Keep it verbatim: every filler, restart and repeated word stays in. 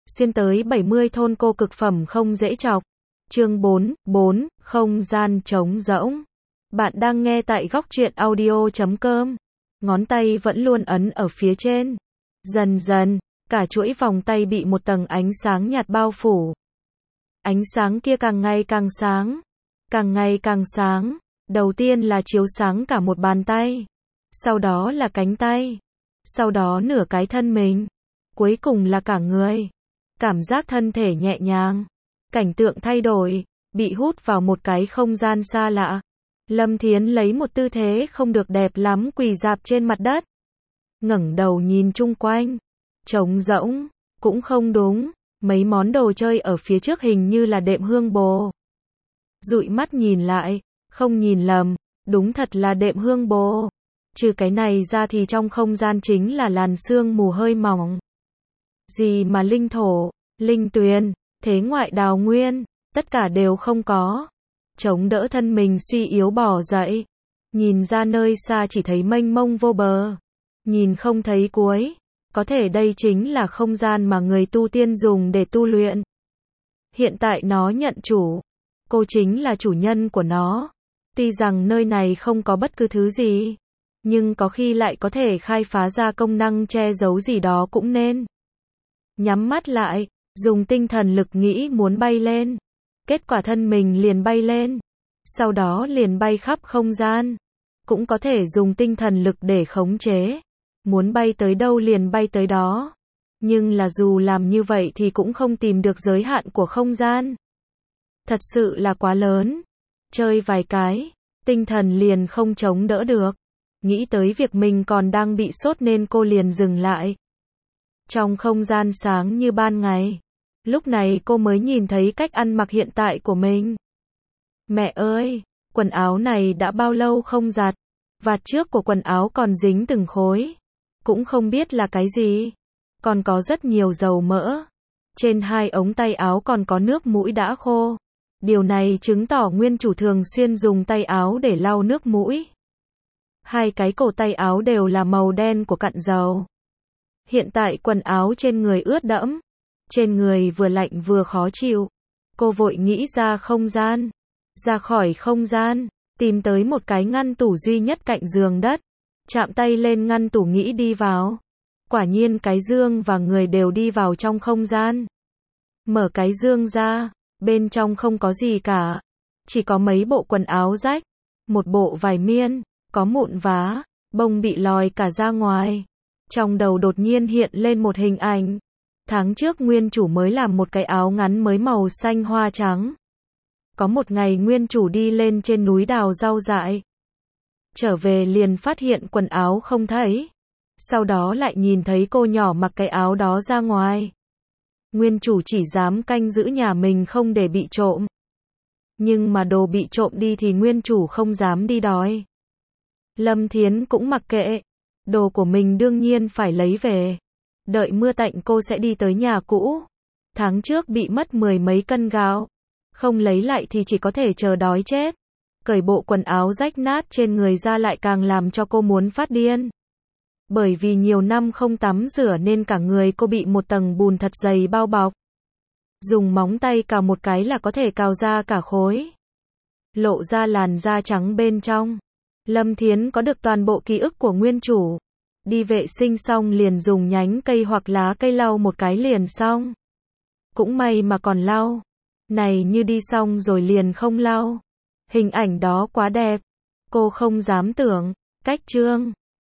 xuyên tới bảy mươi thôn cô cực phẩm không dễ chọc. Chương bốn, bốn, không gian trống rỗng. Bạn đang nghe tại góc truyện audio chấm com. Ngón tay vẫn luôn ấn ở phía trên. Dần dần, cả chuỗi vòng tay bị một tầng ánh sáng nhạt bao phủ. Ánh sáng kia càng ngày càng sáng, càng ngày càng sáng. Đầu tiên là chiếu sáng cả một bàn tay, sau đó là cánh tay, sau đó nửa cái thân mình, cuối cùng là cả người. Cảm giác thân thể nhẹ nhàng, cảnh tượng thay đổi, bị hút vào một cái không gian xa lạ. Lâm Thiến lấy một tư thế không được đẹp lắm quỳ rạp trên mặt đất. Ngẩng đầu nhìn chung quanh, trống rỗng, cũng không đúng, mấy món đồ chơi ở phía trước hình như là đệm hương bồ. Dụi mắt nhìn lại, không nhìn lầm, đúng thật là đệm hương bồ. Trừ cái này ra thì trong không gian chính là làn sương mù hơi mỏng. Gì mà linh thổ, linh tuyền, thế ngoại đào nguyên, tất cả đều không có. Chống đỡ thân mình suy yếu bỏ dậy, nhìn ra nơi xa chỉ thấy mênh mông vô bờ, nhìn không thấy cuối. Có thể đây chính là không gian mà người tu tiên dùng để tu luyện. Hiện tại nó nhận chủ, cô chính là chủ nhân của nó. Tuy rằng nơi này không có bất cứ thứ gì, nhưng có khi lại có thể khai phá ra công năng che giấu gì đó cũng nên. Nhắm mắt lại, dùng tinh thần lực nghĩ muốn bay lên. Kết quả thân mình liền bay lên, sau đó liền bay khắp không gian. Cũng có thể dùng tinh thần lực để khống chế, muốn bay tới đâu liền bay tới đó. Nhưng là dù làm như vậy thì cũng không tìm được giới hạn của không gian. Thật sự là quá lớn. Chơi vài cái, tinh thần liền không chống đỡ được. Nghĩ tới việc mình còn đang bị sốt nên cô liền dừng lại. Trong không gian sáng như ban ngày, lúc này cô mới nhìn thấy cách ăn mặc hiện tại của mình. Mẹ ơi, quần áo này đã bao lâu không giặt, vạt trước của quần áo còn dính từng khối, cũng không biết là cái gì, còn có rất nhiều dầu mỡ. Trên hai ống tay áo còn có nước mũi đã khô. Điều này chứng tỏ nguyên chủ thường xuyên dùng tay áo để lau nước mũi. Hai cái cổ tay áo đều là màu đen của cặn dầu. Hiện tại quần áo trên người ướt đẫm, trên người vừa lạnh vừa khó chịu. Cô vội nghĩ ra không gian, ra khỏi không gian, tìm tới một cái ngăn tủ duy nhất cạnh giường đất, chạm tay lên ngăn tủ nghĩ đi vào. Quả nhiên cái dương và người đều đi vào trong không gian. Mở cái dương ra, bên trong không có gì cả, chỉ có mấy bộ quần áo rách, một bộ vải miên, có mụn vá, bông bị lòi cả ra ngoài. Trong đầu đột nhiên hiện lên một hình ảnh. Tháng trước nguyên chủ mới làm một cái áo ngắn mới màu xanh hoa trắng. Có một ngày nguyên chủ đi lên trên núi đào rau dại. Trở về liền phát hiện quần áo không thấy. Sau đó lại nhìn thấy cô nhỏ mặc cái áo đó ra ngoài. Nguyên chủ chỉ dám canh giữ nhà mình không để bị trộm. Nhưng mà đồ bị trộm đi thì nguyên chủ không dám đi đòi. Lâm Thiến cũng mặc kệ. Đồ của mình đương nhiên phải lấy về. Đợi mưa tạnh cô sẽ đi tới nhà cũ. Tháng trước bị mất mười mấy cân gạo. Không lấy lại thì chỉ có thể chờ đói chết. Cởi bộ quần áo rách nát trên người ra lại càng làm cho cô muốn phát điên. Bởi vì nhiều năm không tắm rửa nên cả người cô bị một tầng bùn thật dày bao bọc. Dùng móng tay cào một cái là có thể cào ra cả khối. Lộ ra làn da trắng bên trong. Lâm Thiến có được toàn bộ ký ức của nguyên chủ. Đi vệ sinh xong liền dùng nhánh cây hoặc lá cây lau một cái liền xong. Cũng may mà còn lau. Này như đi xong rồi liền không lau. Hình ảnh đó quá đẹp. Cô không dám tưởng. Cách chương